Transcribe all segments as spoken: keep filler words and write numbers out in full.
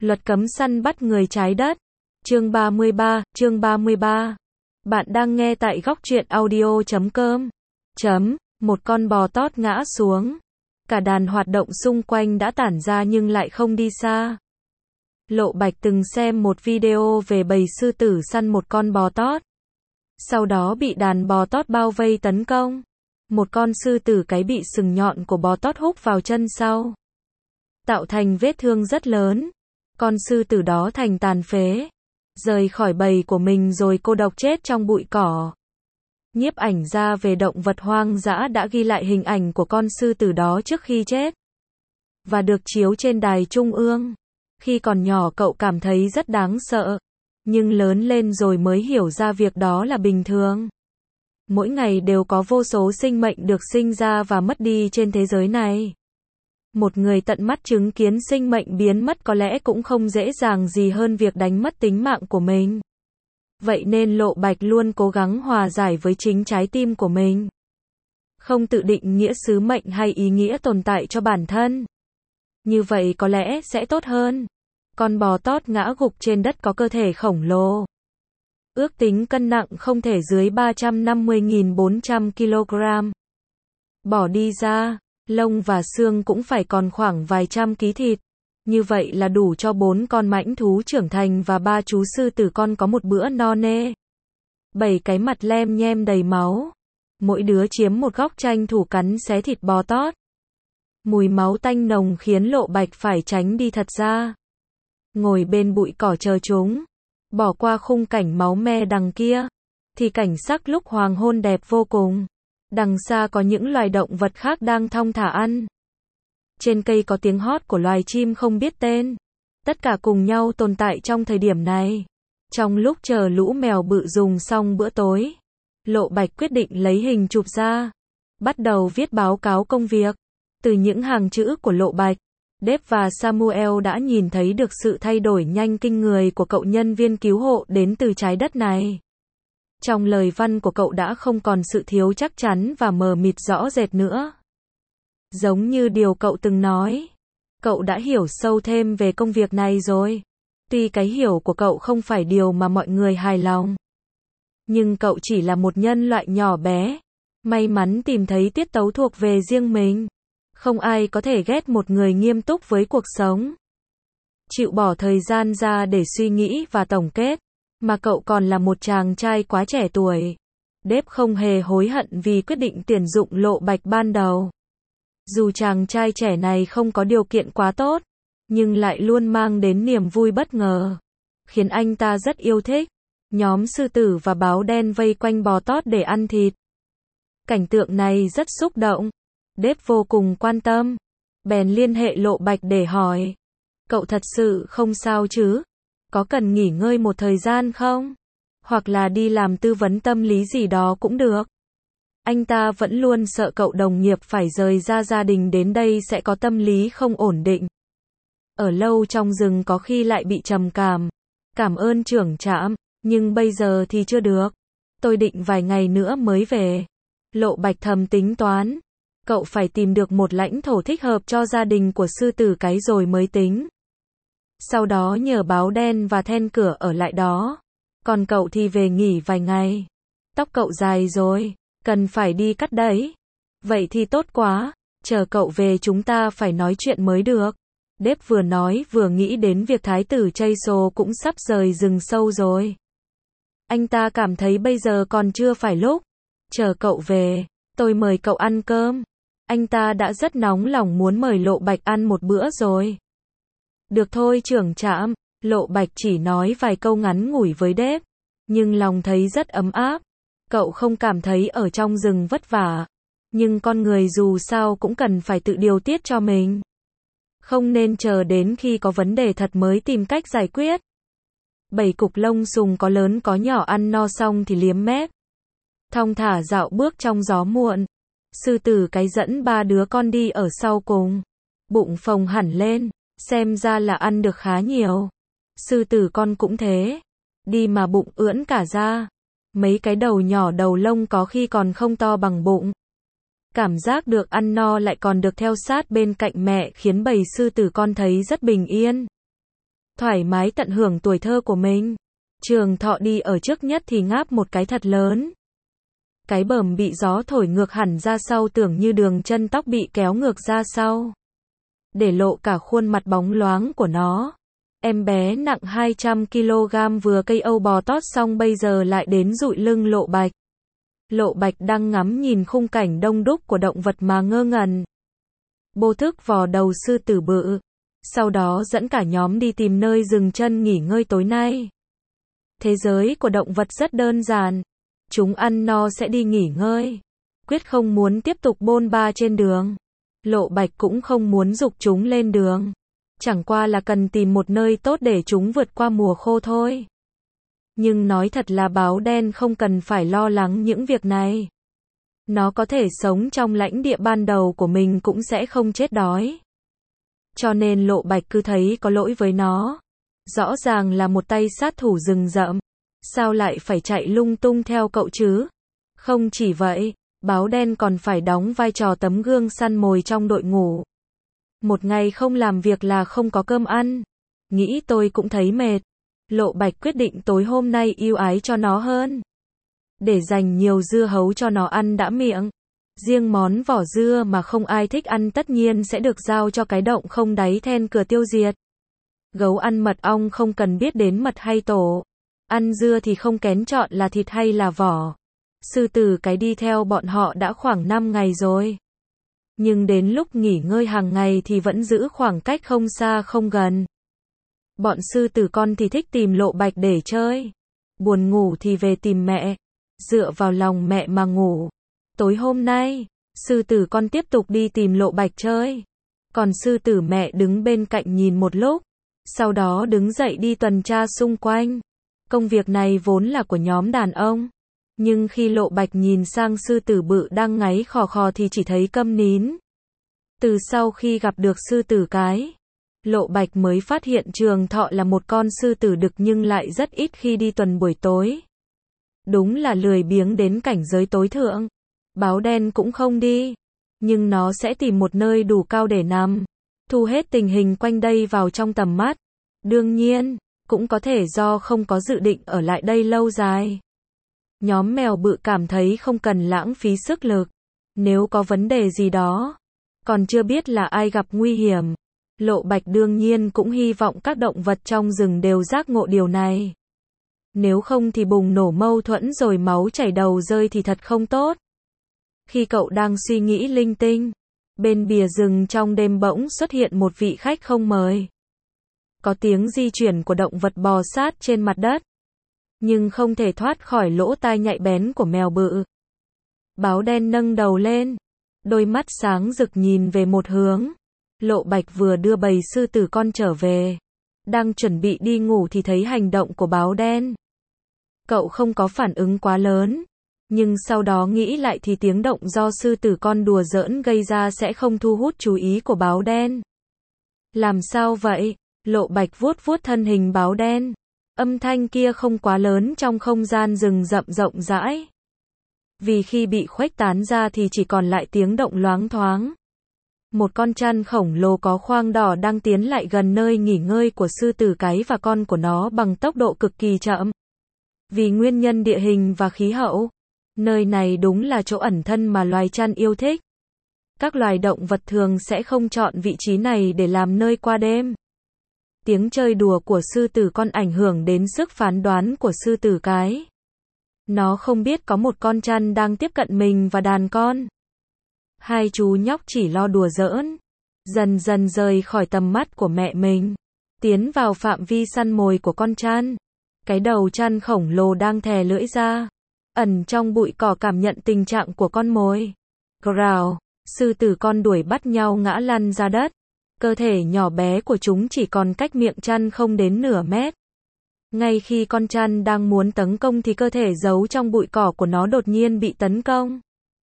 Luật cấm săn bắt người trái đất. Chương ba mươi ba, chương ba mươi ba. Bạn đang nghe tại góc truyện audio chấm com. Chấm, một con bò tót ngã xuống. Cả đàn hoạt động xung quanh đã tản ra nhưng lại không đi xa. Lộ Bạch từng xem một video về bầy sư tử săn một con bò tót. Sau đó bị đàn bò tót bao vây tấn công. Một con sư tử cái bị sừng nhọn của bò tót húc vào chân sau, tạo thành vết thương rất lớn. Con sư tử đó thành tàn phế, rời khỏi bầy của mình rồi cô độc chết trong bụi cỏ. Nhiếp ảnh gia về động vật hoang dã đã ghi lại hình ảnh của con sư tử đó trước khi chết, và được chiếu trên đài trung ương. Khi còn nhỏ cậu cảm thấy rất đáng sợ, nhưng lớn lên rồi mới hiểu ra việc đó là bình thường. Mỗi ngày đều có vô số sinh mệnh được sinh ra và mất đi trên thế giới này. Một người tận mắt chứng kiến sinh mệnh biến mất có lẽ cũng không dễ dàng gì hơn việc đánh mất tính mạng của mình. Vậy nên Lộ Bạch luôn cố gắng hòa giải với chính trái tim của mình. Không tự định nghĩa sứ mệnh hay ý nghĩa tồn tại cho bản thân. Như vậy có lẽ sẽ tốt hơn. Con bò tót ngã gục trên đất có cơ thể khổng lồ. Ước tính cân nặng không thể dưới ba trăm năm mươi nghìn bốn trăm ki lô gam. Bỏ đi ra, lông và xương cũng phải còn khoảng vài trăm ký thịt. Như vậy là đủ cho bốn con mãnh thú trưởng thành và ba chú sư tử con có một bữa no nê. Bảy cái mặt lem nhem đầy máu. Mỗi đứa chiếm một góc tranh thủ cắn xé thịt bò tót. Mùi máu tanh nồng khiến Lộ Bạch phải tránh đi thật ra. Ngồi bên bụi cỏ chờ chúng. Bỏ qua khung cảnh máu me đằng kia, thì cảnh sắc lúc hoàng hôn đẹp vô cùng. Đằng xa có những loài động vật khác đang thong thả ăn. Trên cây có tiếng hót của loài chim không biết tên. Tất cả cùng nhau tồn tại trong thời điểm này. Trong lúc chờ lũ mèo bự dùng xong bữa tối, Lộ Bạch quyết định lấy hình chụp ra, bắt đầu viết báo cáo công việc. Từ những hàng chữ của Lộ Bạch, Dave và Samuel đã nhìn thấy được sự thay đổi nhanh kinh người của cậu nhân viên cứu hộ đến từ trái đất này. Trong lời văn của cậu đã không còn sự thiếu chắc chắn và mờ mịt rõ rệt nữa. Giống như điều cậu từng nói, cậu đã hiểu sâu thêm về công việc này rồi. Tuy cái hiểu của cậu không phải điều mà mọi người hài lòng, nhưng cậu chỉ là một nhân loại nhỏ bé, may mắn tìm thấy tiết tấu thuộc về riêng mình. Không ai có thể ghét một người nghiêm túc với cuộc sống, chịu bỏ thời gian ra để suy nghĩ và tổng kết, mà cậu còn là một chàng trai quá trẻ tuổi. Dave không hề hối hận vì quyết định tuyển dụng Lộ Bạch ban đầu. Dù chàng trai trẻ này không có điều kiện quá tốt, nhưng lại luôn mang đến niềm vui bất ngờ, khiến anh ta rất yêu thích. Nhóm sư tử và báo đen vây quanh bò tót để ăn thịt. Cảnh tượng này rất xúc động. Dave vô cùng quan tâm, bèn liên hệ Lộ Bạch để hỏi. Cậu thật sự không sao chứ? Có cần nghỉ ngơi một thời gian không? Hoặc là đi làm tư vấn tâm lý gì đó cũng được. Anh ta vẫn luôn sợ cậu đồng nghiệp phải rời ra gia đình đến đây sẽ có tâm lý không ổn định. Ở lâu trong rừng có khi lại bị trầm cảm. Cảm ơn trưởng trạm, nhưng bây giờ thì chưa được. Tôi định vài ngày nữa mới về. Lộ Bạch thầm tính toán. Cậu phải tìm được một lãnh thổ thích hợp cho gia đình của sư tử cái rồi mới tính. Sau đó nhờ báo đen và then cửa ở lại đó. Còn cậu thì về nghỉ vài ngày. Tóc cậu dài rồi, cần phải đi cắt đấy. Vậy thì tốt quá, chờ cậu về chúng ta phải nói chuyện mới được. Dave vừa nói vừa nghĩ đến việc thái tử Chase cũng sắp rời rừng sâu rồi. Anh ta cảm thấy bây giờ còn chưa phải lúc. Chờ cậu về, tôi mời cậu ăn cơm. Anh ta đã rất nóng lòng muốn mời Lộ Bạch ăn một bữa rồi. Được thôi trưởng trạm, Lộ Bạch chỉ nói vài câu ngắn ngủi với Dave, nhưng lòng thấy rất ấm áp. Cậu không cảm thấy ở trong rừng vất vả, nhưng con người dù sao cũng cần phải tự điều tiết cho mình. Không nên chờ đến khi có vấn đề thật mới tìm cách giải quyết. Bảy cục lông xùng có lớn có nhỏ ăn no xong thì liếm mép, thong thả dạo bước trong gió muộn. Sư tử cái dẫn ba đứa con đi ở sau cùng. Bụng phồng hẳn lên, xem ra là ăn được khá nhiều. Sư tử con cũng thế. Đi mà bụng ưỡn cả ra. Mấy cái đầu nhỏ đầu lông có khi còn không to bằng bụng. Cảm giác được ăn no lại còn được theo sát bên cạnh mẹ khiến bầy sư tử con thấy rất bình yên. thoải mái tận hưởng tuổi thơ của mình. Trường Thọ đi ở trước nhất thì ngáp một cái thật lớn. Cái bờm bị gió thổi ngược hẳn ra sau tưởng như đường chân tóc bị kéo ngược ra sau. Để lộ cả khuôn mặt bóng loáng của nó. Em bé nặng hai trăm ki lô gam vừa cây âu bò tót xong bây giờ lại đến dụi lưng Lộ Bạch. Lộ Bạch đang ngắm nhìn khung cảnh đông đúc của động vật mà ngơ ngẩn. Bô thức vò đầu sư tử bự. Sau đó dẫn cả nhóm đi tìm nơi dừng chân nghỉ ngơi tối nay. Thế giới của động vật rất đơn giản. Chúng ăn no sẽ đi nghỉ ngơi. Quyết không muốn tiếp tục bôn ba trên đường. Lộ Bạch cũng không muốn giục chúng lên đường. Chẳng qua là cần tìm một nơi tốt để chúng vượt qua mùa khô thôi. Nhưng nói thật là báo đen không cần phải lo lắng những việc này. Nó có thể sống trong lãnh địa ban đầu của mình cũng sẽ không chết đói. Cho nên Lộ Bạch cứ thấy có lỗi với nó. Rõ ràng là một tay sát thủ rừng rậm. Sao lại phải chạy lung tung theo cậu chứ? Không chỉ vậy, báo đen còn phải đóng vai trò tấm gương săn mồi trong đội ngũ. Một ngày không làm việc là không có cơm ăn. Nghĩ tôi cũng thấy mệt. Lộ Bạch quyết định tối hôm nay ưu ái cho nó hơn. Để dành nhiều dưa hấu cho nó ăn đã miệng. Riêng món vỏ dưa mà không ai thích ăn tất nhiên sẽ được giao cho cái động không đáy then cửa tiêu diệt. Gấu ăn mật ong không cần biết đến mật hay tổ. Ăn dưa thì không kén chọn là thịt hay là vỏ. Sư tử cái đi theo bọn họ đã khoảng năm ngày rồi. Nhưng đến lúc nghỉ ngơi hàng ngày thì vẫn giữ khoảng cách không xa không gần. Bọn sư tử con thì thích tìm Lộ Bạch để chơi. Buồn ngủ thì về tìm mẹ. Dựa vào lòng mẹ mà ngủ. Tối hôm nay, sư tử con tiếp tục đi tìm Lộ Bạch chơi. Còn sư tử mẹ đứng bên cạnh nhìn một lúc. Sau đó đứng dậy đi tuần tra xung quanh. Công việc này vốn là của nhóm đàn ông. Nhưng khi Lộ Bạch nhìn sang sư tử bự đang ngáy khò khò thì chỉ thấy câm nín. Từ sau khi gặp được sư tử cái, Lộ Bạch mới phát hiện Trường Thọ là một con sư tử đực nhưng lại rất ít khi đi tuần buổi tối. Đúng là lười biếng đến cảnh giới tối thượng. Báo đen cũng không đi. Nhưng nó sẽ tìm một nơi đủ cao để nằm. Thu hết tình hình quanh đây vào trong tầm mắt. Đương nhiên, cũng có thể do không có dự định ở lại đây lâu dài. Nhóm mèo bự cảm thấy không cần lãng phí sức lực. Nếu có vấn đề gì đó, còn chưa biết là ai gặp nguy hiểm. Lộ Bạch đương nhiên cũng hy vọng các động vật trong rừng đều giác ngộ điều này. Nếu không thì bùng nổ mâu thuẫn rồi máu chảy đầu rơi thì thật không tốt. Khi cậu đang suy nghĩ linh tinh, bên bìa rừng trong đêm bỗng xuất hiện một vị khách không mời. Có tiếng di chuyển của động vật bò sát trên mặt đất. Nhưng không thể thoát khỏi lỗ tai nhạy bén của mèo bự. Báo đen nâng đầu lên. Đôi mắt sáng rực nhìn về một hướng. Lộ Bạch vừa đưa bầy sư tử con trở về. Đang chuẩn bị đi ngủ thì thấy hành động của báo đen. Cậu không có phản ứng quá lớn. Nhưng sau đó nghĩ lại thì tiếng động do sư tử con đùa giỡn gây ra sẽ không thu hút chú ý của báo đen. Làm sao vậy? Lộ Bạch vuốt vuốt thân hình báo đen. Âm thanh kia không quá lớn trong không gian rừng rậm rộng rãi. Vì khi bị khuếch tán ra thì chỉ còn lại tiếng động loáng thoáng. Một con chăn khổng lồ có khoang đỏ đang tiến lại gần nơi nghỉ ngơi của sư tử cái và con của nó bằng tốc độ cực kỳ chậm. Vì nguyên nhân địa hình và khí hậu, nơi này đúng là chỗ ẩn thân mà loài chăn yêu thích. Các loài động vật thường sẽ không chọn vị trí này để làm nơi qua đêm. Tiếng chơi đùa của sư tử con ảnh hưởng đến sức phán đoán của sư tử cái. Nó không biết có một con chăn đang tiếp cận mình và đàn con. Hai chú nhóc chỉ lo đùa giỡn, dần dần rời khỏi tầm mắt của mẹ mình, tiến vào phạm vi săn mồi của con chăn. Cái đầu chăn khổng lồ đang thè lưỡi ra, ẩn trong bụi cỏ cảm nhận tình trạng của con mồi. Growl, sư tử con đuổi bắt nhau ngã lăn ra đất. Cơ thể nhỏ bé của chúng chỉ còn cách miệng chăn không đến nửa mét. Ngay khi con chăn đang muốn tấn công thì cơ thể giấu trong bụi cỏ của nó đột nhiên bị tấn công.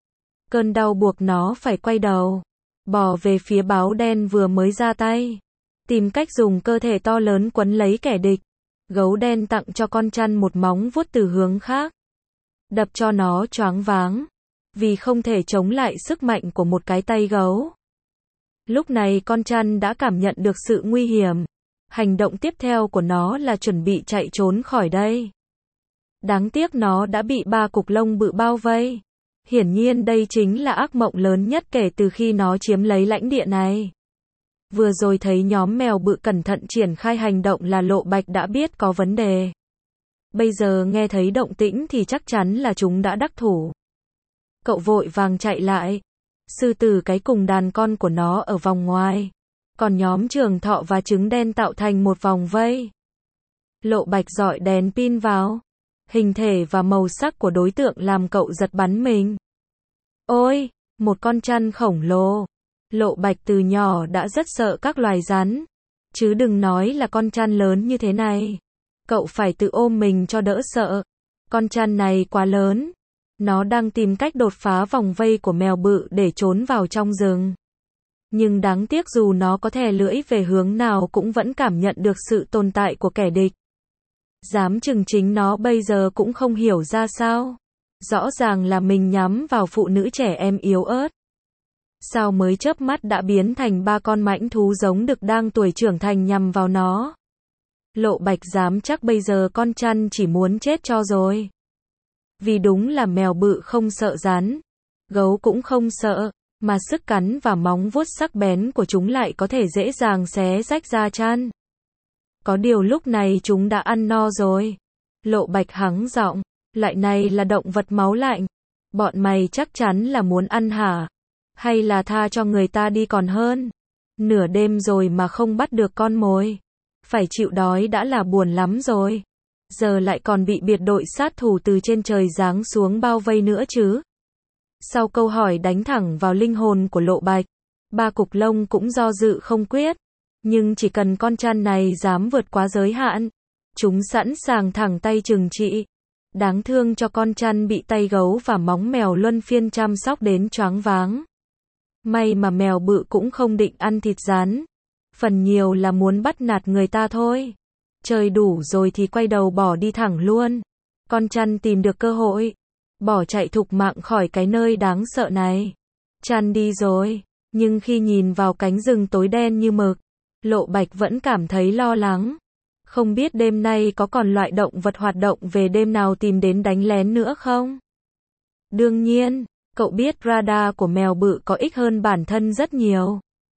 Cơn đau buộc nó phải quay đầu, bò về phía báo đen vừa mới ra tay. Tìm cách dùng cơ thể to lớn quấn lấy kẻ địch. Gấu đen tặng cho con chăn một móng vuốt từ hướng khác. Đập cho nó choáng váng. Vì không thể chống lại sức mạnh của một cái tay gấu. Lúc này con chăn đã cảm nhận được sự nguy hiểm. Hành động tiếp theo của nó là chuẩn bị chạy trốn khỏi đây. Đáng tiếc nó đã bị ba cục lông bự bao vây. Hiển nhiên đây chính là ác mộng lớn nhất kể từ khi nó chiếm lấy lãnh địa này. Vừa rồi thấy nhóm mèo bự cẩn thận triển khai hành động là Lộ Bạch đã biết có vấn đề. Bây giờ nghe thấy động tĩnh thì chắc chắn là chúng đã đắc thủ. Cậu vội vàng chạy lại. Sư tử cái cùng đàn con của nó ở vòng ngoài. Còn nhóm Trường Thọ và trứng đen tạo thành một vòng vây. Lộ Bạch dọi đèn pin vào. Hình thể và màu sắc của đối tượng làm cậu giật bắn mình. Ôi, một con chăn khổng lồ. Lộ Bạch từ nhỏ đã rất sợ các loài rắn. Chứ đừng nói là con chăn lớn như thế này. Cậu phải tự ôm mình cho đỡ sợ. Con chăn này quá lớn. Nó đang tìm cách đột phá vòng vây của mèo bự để trốn vào trong rừng. Nhưng đáng tiếc dù nó có thè lưỡi về hướng nào cũng vẫn cảm nhận được sự tồn tại của kẻ địch. Dám chừng chính nó bây giờ cũng không hiểu ra sao. Rõ ràng là mình nhắm vào phụ nữ trẻ em yếu ớt. Sao mới chớp mắt đã biến thành ba con mãnh thú giống đực đang tuổi trưởng thành nhằm vào nó. Lộ Bạch dám chắc bây giờ con chăn chỉ muốn chết cho rồi. Vì đúng là mèo bự không sợ rắn. Gấu cũng không sợ. Mà sức cắn và móng vuốt sắc bén của chúng lại có thể dễ dàng xé rách da chăn. Có điều lúc này chúng đã ăn no rồi. Lộ Bạch hắng giọng. Lại này là động vật máu lạnh. Bọn mày chắc chắn là muốn ăn hả? Hay là tha cho người ta đi còn hơn? Nửa đêm rồi mà không bắt được con mồi. Phải chịu đói đã là buồn lắm rồi. Giờ lại còn bị biệt đội sát thủ từ trên trời giáng xuống bao vây nữa chứ. Sau câu hỏi đánh thẳng vào linh hồn của Lộ Bạch, ba cục lông cũng do dự không quyết. Nhưng chỉ cần con chăn này dám vượt quá giới hạn, chúng sẵn sàng thẳng tay trừng trị. Đáng thương cho con chăn bị tay gấu và móng mèo luân phiên chăm sóc đến choáng váng. May mà mèo bự cũng không định ăn thịt rắn. Phần nhiều là muốn bắt nạt người ta thôi. Chơi đủ rồi thì quay đầu bỏ đi thẳng luôn. Con chăn tìm được cơ hội. Bỏ chạy thục mạng khỏi cái nơi đáng sợ này. Chăn đi rồi. Nhưng khi nhìn vào cánh rừng tối đen như mực, Lộ Bạch vẫn cảm thấy lo lắng. Không biết đêm nay có còn loại động vật hoạt động về đêm nào tìm đến đánh lén nữa không? Đương nhiên, cậu biết radar của mèo bự có ích hơn bản thân rất nhiều.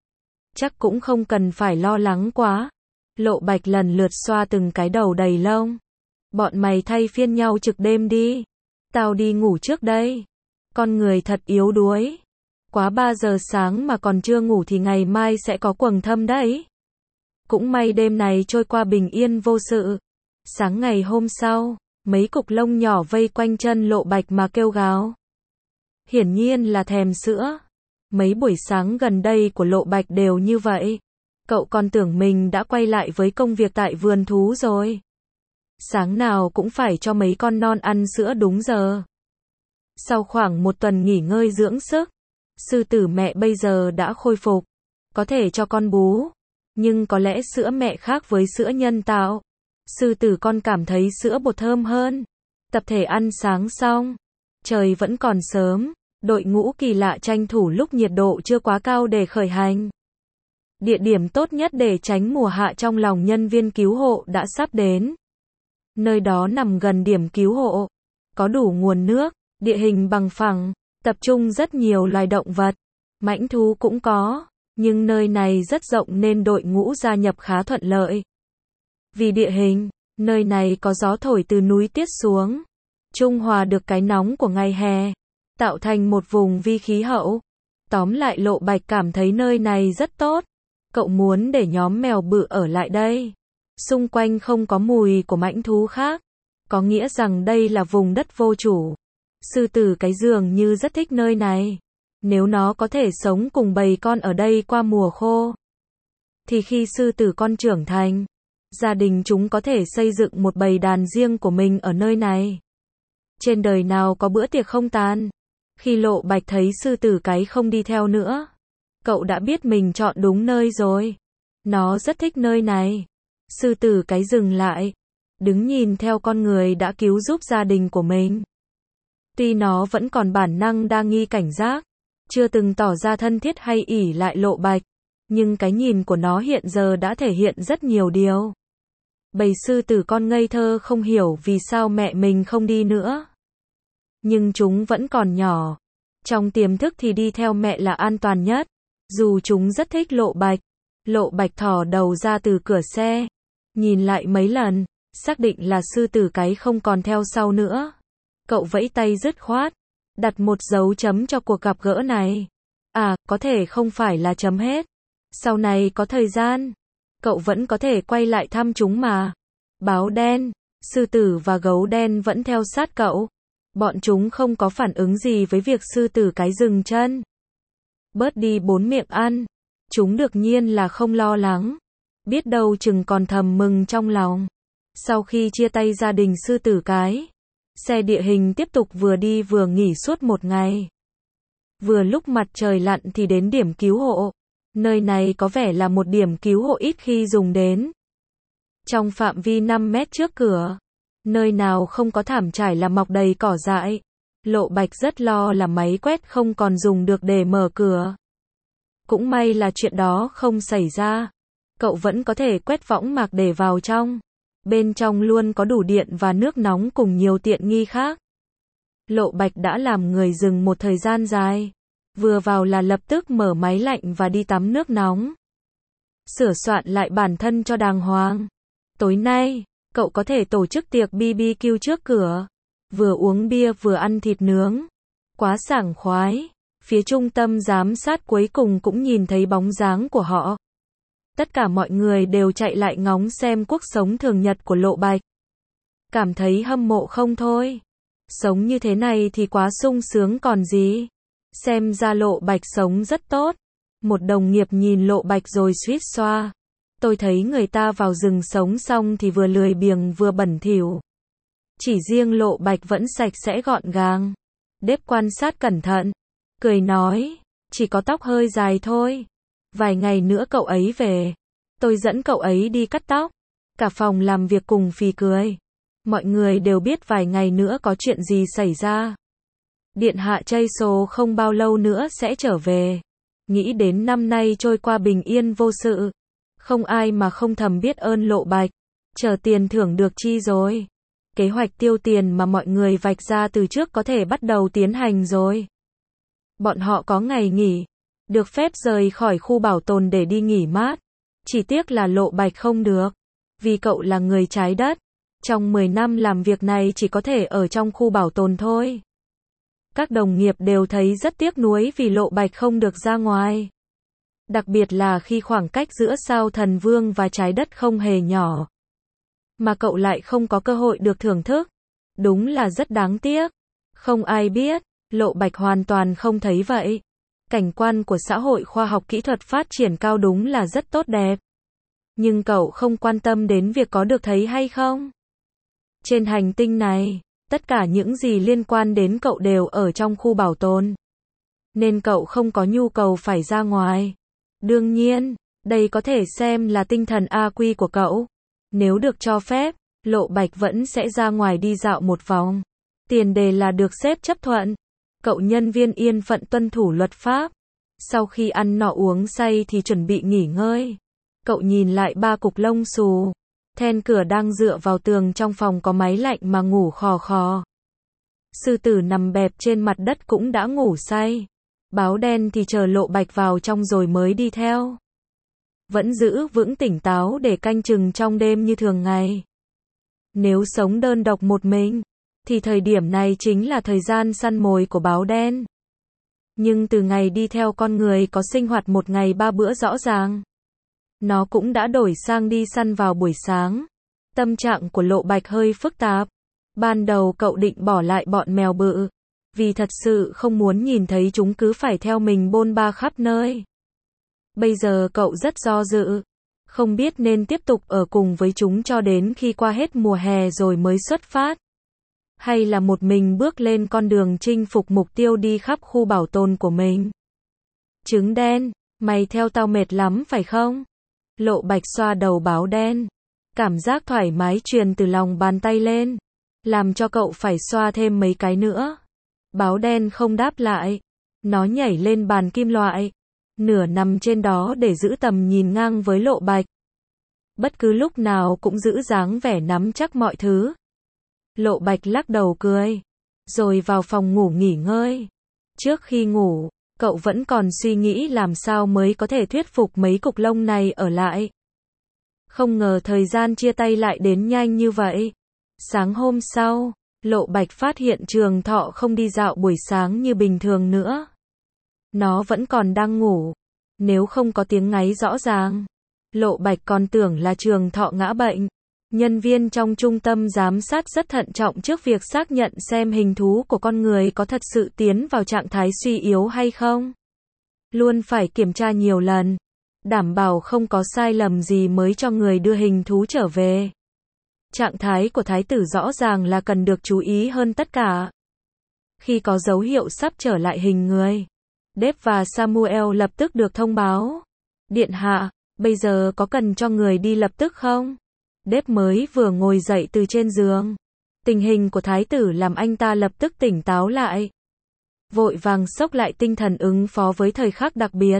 Chắc cũng không cần phải lo lắng quá. Lộ Bạch lần lượt xoa từng cái đầu đầy lông. Bọn mày thay phiên nhau trực đêm đi. Tao đi ngủ trước đây. Con người thật yếu đuối. Quá ba giờ sáng mà còn chưa ngủ thì ngày mai sẽ có quầng thâm đấy. Cũng may đêm này trôi qua bình yên vô sự. Sáng ngày hôm sau, mấy cục lông nhỏ vây quanh chân Lộ Bạch mà kêu gào. Hiển nhiên là thèm sữa. Mấy buổi sáng gần đây của Lộ Bạch đều như vậy. Cậu còn tưởng mình đã quay lại với công việc tại vườn thú rồi. Sáng nào cũng phải cho mấy con non ăn sữa đúng giờ. Sau khoảng một tuần nghỉ ngơi dưỡng sức, sư tử mẹ bây giờ đã khôi phục. Có thể cho con bú. Nhưng có lẽ sữa mẹ khác với sữa nhân tạo. Sư tử con cảm thấy sữa bột thơm hơn. Tập thể ăn sáng xong. Trời vẫn còn sớm. Đội ngũ kỳ lạ tranh thủ lúc nhiệt độ chưa quá cao để khởi hành. Địa điểm tốt nhất để tránh mùa hạ trong lòng nhân viên cứu hộ đã sắp đến. Nơi đó nằm gần điểm cứu hộ. Có đủ nguồn nước, địa hình bằng phẳng, tập trung rất nhiều loài động vật. Mãnh thú cũng có. Nhưng nơi này rất rộng nên đội ngũ gia nhập khá thuận lợi. Vì địa hình, nơi này có gió thổi từ núi tiết xuống. Trung hòa được cái nóng của ngày hè. Tạo thành một vùng vi khí hậu. Tóm lại Lộ Bạch cảm thấy nơi này rất tốt. Cậu muốn để nhóm mèo bự ở lại đây. Xung quanh không có mùi của mãnh thú khác. Có nghĩa rằng đây là vùng đất vô chủ. Sư tử cái dường như rất thích nơi này. Nếu nó có thể sống cùng bầy con ở đây qua mùa khô, thì khi sư tử con trưởng thành, gia đình chúng có thể xây dựng một bầy đàn riêng của mình ở nơi này. Trên đời nào có bữa tiệc không tàn. Khi Lộ Bạch thấy sư tử cái không đi theo nữa, cậu đã biết mình chọn đúng nơi rồi. Nó rất thích nơi này. Sư tử cái dừng lại, đứng nhìn theo con người đã cứu giúp gia đình của mình. Tuy nó vẫn còn bản năng đa nghi cảnh giác, chưa từng tỏ ra thân thiết hay ỷ lại Lộ Bạch, Nhưng cái nhìn của nó hiện giờ đã thể hiện rất nhiều điều. Bầy sư tử con ngây thơ không hiểu vì sao mẹ mình không đi nữa. Nhưng chúng vẫn còn nhỏ. Trong tiềm thức thì đi theo mẹ là an toàn nhất. Dù chúng rất thích Lộ Bạch. Lộ Bạch thò đầu ra từ cửa xe. Nhìn lại mấy lần. Xác định là sư tử cái không còn theo sau nữa. Cậu vẫy tay dứt khoát. Đặt một dấu chấm cho cuộc gặp gỡ này. À, có thể không phải là chấm hết. Sau này có thời gian. Cậu vẫn có thể quay lại thăm chúng mà. Báo đen, sư tử và gấu đen vẫn theo sát cậu. Bọn chúng không có phản ứng gì với việc sư tử cái dừng chân. Bớt đi bốn miệng ăn. Chúng đương nhiên là không lo lắng. Biết đâu chừng còn thầm mừng trong lòng. Sau khi chia tay gia đình sư tử cái, xe địa hình tiếp tục vừa đi vừa nghỉ suốt một ngày. Vừa lúc mặt trời lặn thì đến điểm cứu hộ. Nơi này có vẻ là một điểm cứu hộ ít khi dùng đến. Trong phạm vi năm mét trước cửa, nơi nào không có thảm trải là mọc đầy cỏ dại. Lộ Bạch rất lo là máy quét không còn dùng được để mở cửa. Cũng may là chuyện đó không xảy ra. Cậu vẫn có thể quét võng mạc để vào trong. Bên trong luôn có đủ điện và nước nóng cùng nhiều tiện nghi khác. Lộ Bạch đã làm người dừng một thời gian dài. Vừa vào là lập tức mở máy lạnh và đi tắm nước nóng. Sửa soạn lại bản thân cho đàng hoàng. Tối nay, cậu có thể tổ chức tiệc bê bê kiu trước cửa. Vừa uống bia vừa ăn thịt nướng. Quá sảng khoái. Phía trung tâm giám sát cuối cùng cũng nhìn thấy bóng dáng của họ. Tất cả mọi người đều chạy lại ngóng xem cuộc sống thường nhật của Lộ Bạch. Cảm thấy hâm mộ không thôi. Sống như thế này thì quá sung sướng còn gì. Xem ra Lộ Bạch sống rất tốt. Một đồng nghiệp nhìn Lộ Bạch rồi suýt xoa. Tôi thấy người ta vào rừng sống xong thì vừa lười biếng vừa bẩn thỉu. Chỉ riêng Lộ Bạch vẫn sạch sẽ gọn gàng. Đếp quan sát cẩn thận. Cười nói, chỉ có tóc hơi dài thôi. Vài ngày nữa cậu ấy về. Tôi dẫn cậu ấy đi cắt tóc. Cả phòng làm việc cùng phì cười. Mọi người đều biết vài ngày nữa có chuyện gì xảy ra. Điện hạ Chaiso không bao lâu nữa sẽ trở về. Nghĩ đến năm nay trôi qua bình yên vô sự. Không ai mà không thầm biết ơn Lộ Bạch. Chờ tiền thưởng được chi rồi. Kế hoạch tiêu tiền mà mọi người vạch ra từ trước có thể bắt đầu tiến hành rồi. Bọn họ có ngày nghỉ. Được phép rời khỏi khu bảo tồn để đi nghỉ mát. Chỉ tiếc là Lộ Bạch không được. Vì cậu là người trái đất. Trong mười năm làm việc này chỉ có thể ở trong khu bảo tồn thôi. Các đồng nghiệp đều thấy rất tiếc nuối vì Lộ Bạch không được ra ngoài. Đặc biệt là khi khoảng cách giữa sao thần vương và trái đất không hề nhỏ. Mà cậu lại không có cơ hội được thưởng thức. Đúng là rất đáng tiếc. Không ai biết, Lộ Bạch hoàn toàn không thấy vậy. Cảnh quan của xã hội khoa học kỹ thuật phát triển cao đúng là rất tốt đẹp. Nhưng cậu không quan tâm đến việc có được thấy hay không. Trên hành tinh này, tất cả những gì liên quan đến cậu đều ở trong khu bảo tồn. Nên cậu không có nhu cầu phải ra ngoài. Đương nhiên, đây có thể xem là tinh thần a quy của cậu. Nếu được cho phép, Lộ Bạch vẫn sẽ ra ngoài đi dạo một vòng. Tiền đề là được sếp chấp thuận. Cậu nhân viên yên phận tuân thủ luật pháp. Sau khi ăn nọ uống say thì chuẩn bị nghỉ ngơi. Cậu nhìn lại ba cục lông xù. Then cửa đang dựa vào tường trong phòng có máy lạnh mà ngủ khò khò. Sư tử nằm bẹp trên mặt đất cũng đã ngủ say. Báo đen thì chờ Lộ Bạch vào trong rồi mới đi theo. Vẫn giữ vững tỉnh táo để canh chừng trong đêm như thường ngày. Nếu sống đơn độc một mình, thì thời điểm này chính là thời gian săn mồi của báo đen. Nhưng từ ngày đi theo con người có sinh hoạt một ngày ba bữa rõ ràng. Nó cũng đã đổi sang đi săn vào buổi sáng. Tâm trạng của Lộ Bạch hơi phức tạp. Ban đầu cậu định bỏ lại bọn mèo bự. Vì thật sự không muốn nhìn thấy chúng cứ phải theo mình bôn ba khắp nơi. Bây giờ cậu rất do dự. Không biết nên tiếp tục ở cùng với chúng cho đến khi qua hết mùa hè rồi mới xuất phát. Hay là một mình bước lên con đường chinh phục mục tiêu đi khắp khu bảo tồn của mình. Trứng đen, mày theo tao mệt lắm phải không? Lộ Bạch xoa đầu báo đen. Cảm giác thoải mái truyền từ lòng bàn tay lên. Làm cho cậu phải xoa thêm mấy cái nữa. Báo đen không đáp lại. Nó nhảy lên bàn kim loại. nửa nằm trên đó để giữ tầm nhìn ngang với Lộ Bạch. Bất cứ lúc nào cũng giữ dáng vẻ nắm chắc mọi thứ. Lộ Bạch lắc đầu cười, rồi vào phòng ngủ nghỉ ngơi. Trước khi ngủ, cậu vẫn còn suy nghĩ làm sao mới có thể thuyết phục mấy cục lông này ở lại. Không ngờ thời gian chia tay lại đến nhanh như vậy. Sáng hôm sau, Lộ Bạch phát hiện Trường Thọ không đi dạo buổi sáng như bình thường nữa. Nó vẫn còn đang ngủ. Nếu không có tiếng ngáy rõ ràng, Lộ Bạch còn tưởng là Trường Thọ ngã bệnh. Nhân viên trong trung tâm giám sát rất thận trọng trước việc xác nhận xem hình thú của con người có thật sự tiến vào trạng thái suy yếu hay không. Luôn phải kiểm tra nhiều lần, đảm bảo không có sai lầm gì mới cho người đưa hình thú trở về. Trạng thái của thái tử rõ ràng là cần được chú ý hơn tất cả. Khi có dấu hiệu sắp trở lại hình người, Dave và Samuel lập tức được thông báo. Điện hạ, bây giờ có cần cho người đi lập tức không? Dave mới vừa ngồi dậy từ trên giường. Tình hình của thái tử làm anh ta lập tức tỉnh táo lại. Vội vàng xốc lại tinh thần ứng phó với thời khắc đặc biệt.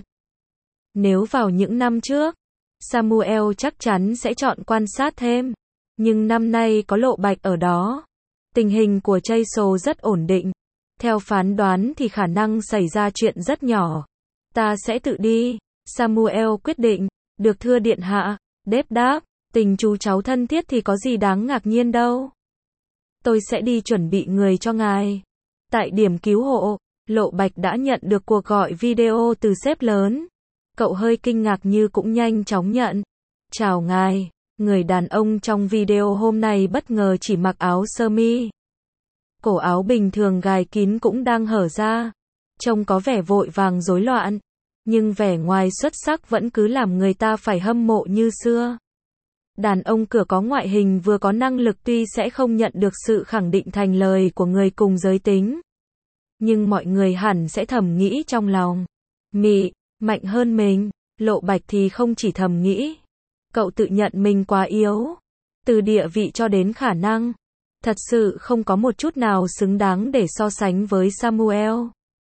Nếu vào những năm trước, Samuel chắc chắn sẽ chọn quan sát thêm. Nhưng năm nay có Lộ Bạch ở đó. Tình hình của Chase rất ổn định. Theo phán đoán thì khả năng xảy ra chuyện rất nhỏ. Ta sẽ tự đi. Samuel quyết định. Được thưa điện hạ. Dave đáp. Tình chú cháu thân thiết thì có gì đáng ngạc nhiên đâu. Tôi sẽ đi chuẩn bị người cho ngài. Tại điểm cứu hộ, Lộ Bạch đã nhận được cuộc gọi video từ sếp lớn. Cậu hơi kinh ngạc như cũng nhanh chóng nhận. Chào ngài. Người đàn ông trong video hôm nay bất ngờ chỉ mặc áo sơ mi. Cổ áo bình thường gài kín cũng đang hở ra. Trông có vẻ vội vàng rối loạn. Nhưng vẻ ngoài xuất sắc vẫn cứ làm người ta phải hâm mộ như xưa. Đàn ông cửa có ngoại hình vừa có năng lực tuy sẽ không nhận được sự khẳng định thành lời của người cùng giới tính. Nhưng mọi người hẳn sẽ thầm nghĩ trong lòng. Mị, mạnh hơn mình. Lộ Bạch thì không chỉ thầm nghĩ. Cậu tự nhận mình quá yếu. Từ địa vị cho đến khả năng. Thật sự không có một chút nào xứng đáng để so sánh với Samuel.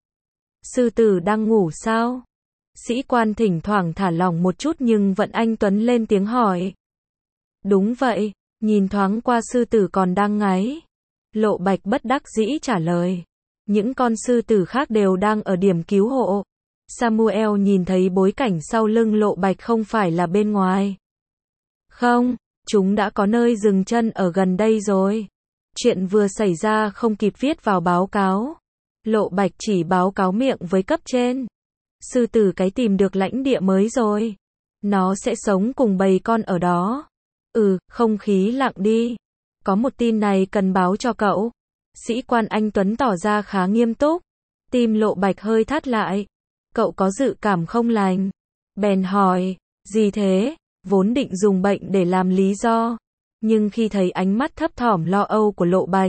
Sư tử đang ngủ sao? Sĩ quan thỉnh thoảng thả lỏng một chút nhưng vẫn anh tuấn lên tiếng hỏi. Đúng vậy, nhìn thoáng qua sư tử còn đang ngáy. Lộ Bạch bất đắc dĩ trả lời. Những con sư tử khác đều đang ở điểm cứu hộ. Samuel nhìn thấy bối cảnh sau lưng Lộ Bạch không phải là bên ngoài. Không, chúng đã có nơi dừng chân ở gần đây rồi. Chuyện vừa xảy ra không kịp viết vào báo cáo. Lộ Bạch chỉ báo cáo miệng với cấp trên. Sư tử cái tìm được lãnh địa mới rồi. Nó sẽ sống cùng bầy con ở đó. Ừ, không khí lặng đi. Có một tin này cần báo cho cậu. Sĩ quan anh tuấn tỏ ra khá nghiêm túc. Tim Lộ Bạch hơi thắt lại. Cậu có dự cảm không lành. Bèn hỏi, gì thế? Vốn định dùng bệnh để làm lý do. Nhưng khi thấy ánh mắt thấp thỏm lo âu của Lộ Bạch,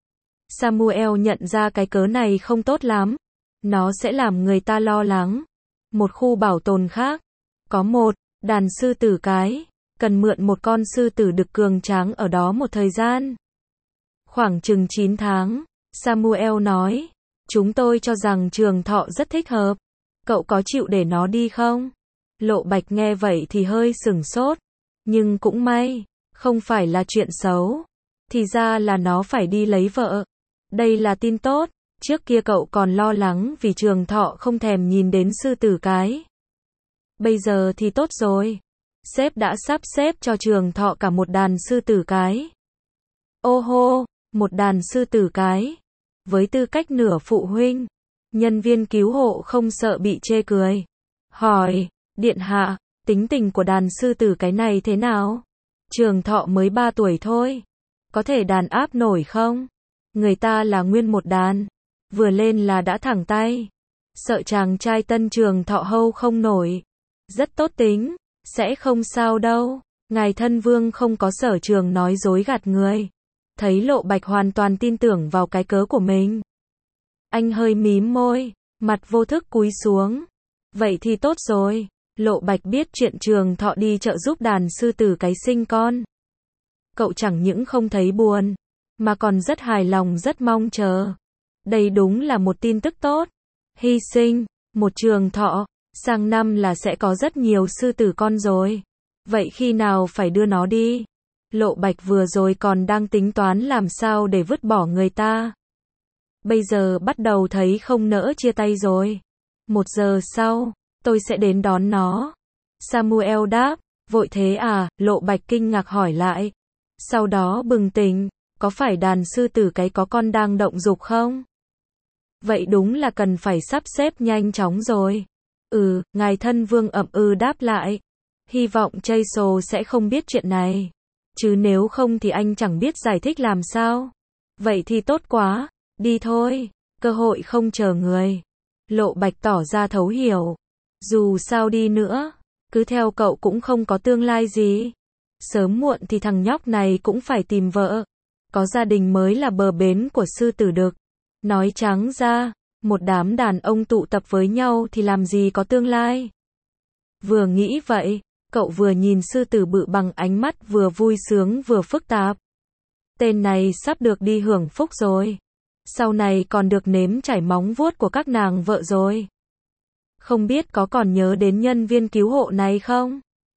Samuel nhận ra cái cớ này không tốt lắm. Nó sẽ làm người ta lo lắng. Một khu bảo tồn khác. Có một đàn sư tử cái. Cần mượn một con sư tử đực cường tráng ở đó một thời gian. Khoảng chừng chín tháng. Samuel nói. Chúng tôi cho rằng Trường Thọ rất thích hợp. Cậu có chịu để nó đi không? Lộ Bạch nghe vậy thì hơi sửng sốt. Nhưng cũng may. Không phải là chuyện xấu. Thì ra là nó phải đi lấy vợ. Đây là tin tốt. Trước kia cậu còn lo lắng vì Trường Thọ không thèm nhìn đến sư tử cái. Bây giờ thì tốt rồi. Sếp đã sắp xếp cho Trường Thọ cả một đàn sư tử cái. Ô hô, một đàn sư tử cái. Với tư cách nửa phụ huynh, nhân viên cứu hộ không sợ bị chê cười. Hỏi, điện hạ, tính tình của đàn sư tử cái này thế nào? Trường Thọ mới ba tuổi thôi. Có thể đàn áp nổi không? Người ta là nguyên một đàn. Vừa lên là đã thẳng tay. Sợ chàng trai tân Trường Thọ hâu không nổi. Rất tốt tính. Sẽ không sao đâu. Ngài thân vương không có sở trường nói dối gạt người. Thấy Lộ Bạch hoàn toàn tin tưởng vào cái cớ của mình. Anh hơi mím môi. Mặt vô thức cúi xuống. Vậy thì tốt rồi. Lộ Bạch biết chuyện Trường Thọ đi trợ giúp đàn sư tử cái sinh con. Cậu chẳng những không thấy buồn. Mà còn rất hài lòng rất mong chờ. Đây đúng là một tin tức tốt. Hy sinh. Một Trường Thọ. Sang năm là sẽ có rất nhiều sư tử con rồi. Vậy khi nào phải đưa nó đi? Lộ Bạch vừa rồi còn đang tính toán làm sao để vứt bỏ người ta. Bây giờ bắt đầu thấy không nỡ chia tay rồi. Một giờ sau, tôi sẽ đến đón nó. Samuel đáp, vội thế à? Lộ Bạch kinh ngạc hỏi lại. Sau đó bừng tỉnh, có phải đàn sư tử cái có con đang động dục không? Vậy đúng là cần phải sắp xếp nhanh chóng rồi. Ừ, ngài thân vương ậm ừ đáp lại. Hy vọng Chaiso sẽ không biết chuyện này. Chứ nếu không thì anh chẳng biết giải thích làm sao. Vậy thì tốt quá, đi thôi, cơ hội không chờ người. Lộ Bạch tỏ ra thấu hiểu. Dù sao đi nữa, cứ theo cậu cũng không có tương lai gì. Sớm muộn thì thằng nhóc này cũng phải tìm vợ. Có gia đình mới là bờ bến của sư tử đực. Nói trắng ra, một đám đàn ông tụ tập với nhau thì làm gì có tương lai. Vừa nghĩ vậy, cậu vừa nhìn sư tử bự bằng ánh mắt vừa vui sướng vừa phức tạp. Tên này sắp được đi hưởng phúc rồi. Sau này còn được nếm trải móng vuốt của các nàng vợ rồi. Không biết có còn nhớ đến nhân viên cứu hộ này không?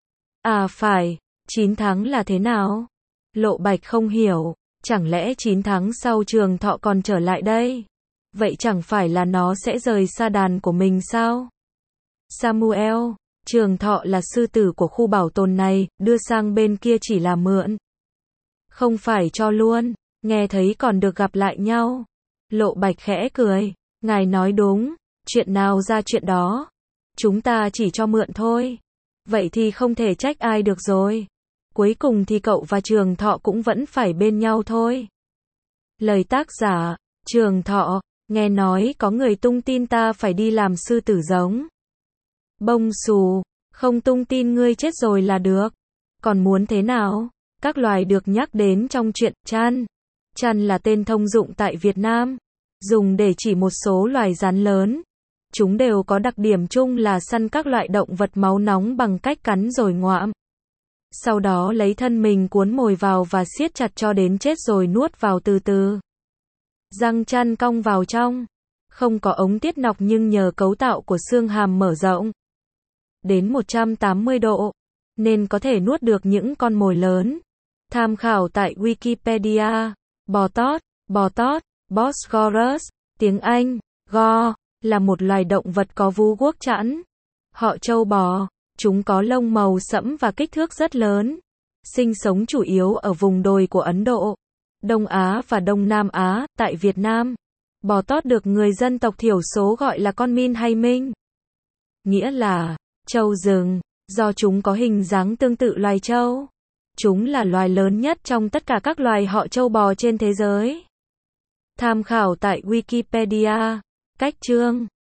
À phải, chín tháng là thế nào? Lộ Bạch không hiểu, chẳng lẽ chín tháng sau Trường Thọ còn trở lại đây? Vậy chẳng phải là nó sẽ rời xa đàn của mình sao? Samuel, Trường Thọ là sư tử của khu bảo tồn này, đưa sang bên kia chỉ là mượn. Không phải cho luôn, nghe thấy còn được gặp lại nhau. Lộ Bạch khẽ cười, ngài nói đúng, chuyện nào ra chuyện đó. Chúng ta chỉ cho mượn thôi. Vậy thì không thể trách ai được rồi. Cuối cùng thì cậu và Trường Thọ cũng vẫn phải bên nhau thôi. Lời tác giả, Trường Thọ, nghe nói có người tung tin ta phải đi làm sư tử giống. Bông xù, không tung tin ngươi chết rồi là được. Còn muốn thế nào? Các loài được nhắc đến trong truyện chăn. Chăn là tên thông dụng tại Việt Nam, dùng để chỉ một số loài rắn lớn. Chúng đều có đặc điểm chung là săn các loại động vật máu nóng bằng cách cắn rồi ngoạm. Sau đó lấy thân mình cuốn mồi vào và siết chặt cho đến chết rồi nuốt vào từ từ. Răng chăn cong vào trong. Không có ống tiết nọc nhưng nhờ cấu tạo của xương hàm mở rộng đến một trăm tám mươi độ, nên có thể nuốt được những con mồi lớn. Tham khảo tại Wikipedia. Bò tót, bò tót, Boscorus, tiếng Anh, go, là một loài động vật có vú guốc chẵn. Họ trâu bò, chúng có lông màu sẫm và kích thước rất lớn. Sinh sống chủ yếu ở vùng đồi của Ấn Độ, Đông Á và Đông Nam Á. Tại Việt Nam, bò tót được người dân tộc thiểu số gọi là con min hay minh. Nghĩa là trâu rừng, do chúng có hình dáng tương tự loài trâu. Chúng là loài lớn nhất trong tất cả các loài họ trâu bò trên thế giới. Tham khảo tại Wikipedia. Cách chương